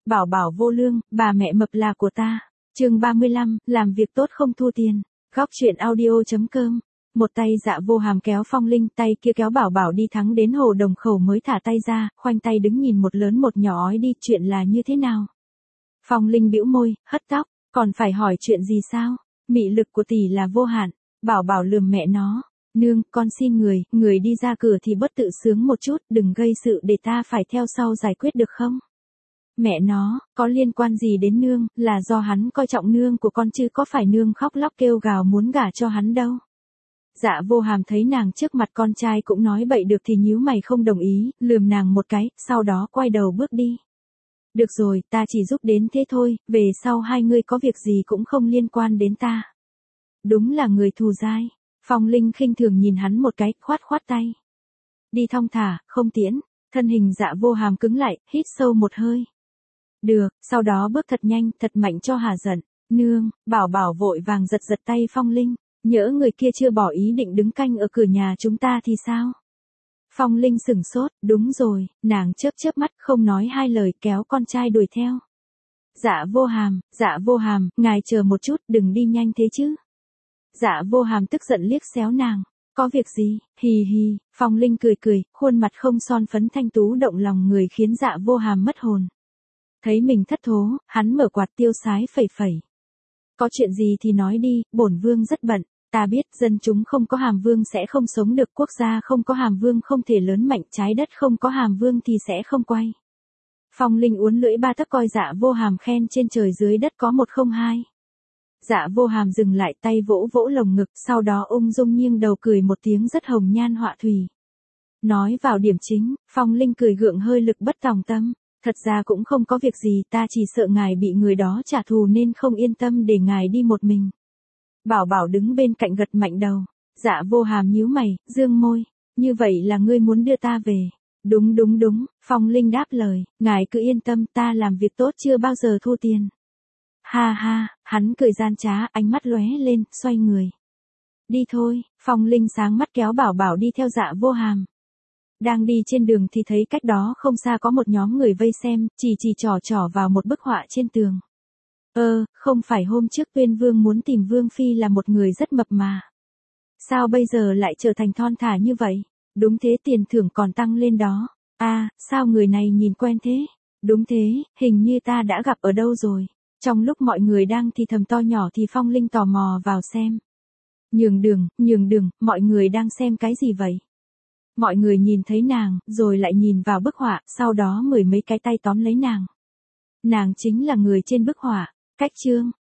Bảo bảo vô lương, bà mẹ mập là của ta. Chương 35, làm việc tốt không thua tiền. Góc truyện audio.com. Một tay Dạ Vô Hàm kéo Phong Linh, tay kia kéo Bảo Bảo đi thắng đến hồ Đồng Khẩu mới thả tay ra, khoanh tay đứng nhìn một lớn một nhỏ ói đi, chuyện là như thế nào? Phong Linh bĩu môi, hất tóc, còn phải hỏi chuyện gì sao? Mị lực của tỷ là vô hạn. Bảo Bảo lườm mẹ nó, nương, con xin người đi ra cửa thì bớt tự sướng một chút, đừng gây sự để ta phải theo sau giải quyết được không? Mẹ nó, có liên quan gì đến nương, là do hắn coi trọng nương của con chứ có phải nương khóc lóc kêu gào muốn gả cho hắn đâu. Dạ Vô Hàm thấy nàng trước mặt con trai cũng nói bậy được thì nhíu mày không đồng ý, lườm nàng một cái, sau đó quay đầu bước đi. Được rồi, ta chỉ giúp đến thế thôi, về sau hai ngươi có việc gì cũng không liên quan đến ta. Đúng là người thù dai. Phong Linh khinh thường nhìn hắn một cái, khoát tay. Đi thong thả, không tiễn. Thân hình Dạ Vô Hàm cứng lại, hít sâu một hơi. Được, sau đó bước thật nhanh, thật mạnh cho hà giận. Nương, Bảo Bảo vội vàng giật tay Phong Linh. Nhỡ người kia chưa bỏ ý định đứng canh ở cửa nhà chúng ta thì sao? Phong Linh sửng sốt, đúng rồi, nàng chớp mắt không nói hai lời kéo con trai đuổi theo. Dạ Vô Hàm, ngài chờ một chút, đừng đi nhanh thế chứ. Dạ Vô Hàm tức giận liếc xéo nàng. Có việc gì, hì hì, Phong Linh cười, khuôn mặt không son phấn thanh tú động lòng người khiến Dạ Vô Hàm mất hồn. Thấy mình thất thố, hắn mở quạt tiêu sái phẩy. Có chuyện gì thì nói đi, bổn vương rất bận. Ta biết dân chúng không có Hàm Vương sẽ không sống được, quốc gia không có Hàm Vương không thể lớn mạnh, trái đất không có Hàm Vương thì sẽ không quay. Phong Linh uốn lưỡi ba tấc coi Dạ Vô Hàm khen trên trời dưới đất có 102. Dạ Vô Hàm dừng lại, tay vỗ lồng ngực, sau đó ung dung nghiêng đầu cười một tiếng rất hồng nhan họa thủy. Nói vào điểm chính, Phong Linh cười gượng hơi lực bất tòng tâm. Thật ra cũng không có việc gì, ta chỉ sợ ngài bị người đó trả thù nên không yên tâm để ngài đi một mình. Bảo Bảo đứng bên cạnh gật mạnh đầu. Dạ Vô Hàm nhíu mày, dương môi. Như vậy là ngươi muốn đưa ta về. Đúng, Phong Linh đáp lời, ngài cứ yên tâm, ta làm việc tốt chưa bao giờ thua tiền. Ha, hắn cười gian trá, ánh mắt lóe lên, xoay người. Đi thôi, Phong Linh sáng mắt kéo Bảo Bảo đi theo Dạ Vô Hàm. Đang đi trên đường thì thấy cách đó không xa có một nhóm người vây xem, chỉ trỏ vào một bức họa trên tường. Không phải hôm trước Tuyên Vương muốn tìm Vương Phi là một người rất mập mà. Sao bây giờ lại trở thành thon thả như vậy? Đúng thế, tiền thưởng còn tăng lên đó. Sao người này nhìn quen thế? Đúng thế, hình như ta đã gặp ở đâu rồi. Trong lúc mọi người đang thì thầm to nhỏ thì Phong Linh tò mò vào xem. Nhường đường, mọi người đang xem cái gì vậy? Mọi người nhìn thấy nàng, rồi lại nhìn vào bức họa, sau đó mười mấy cái tay tóm lấy nàng. Nàng chính là người trên bức họa. Cách chương,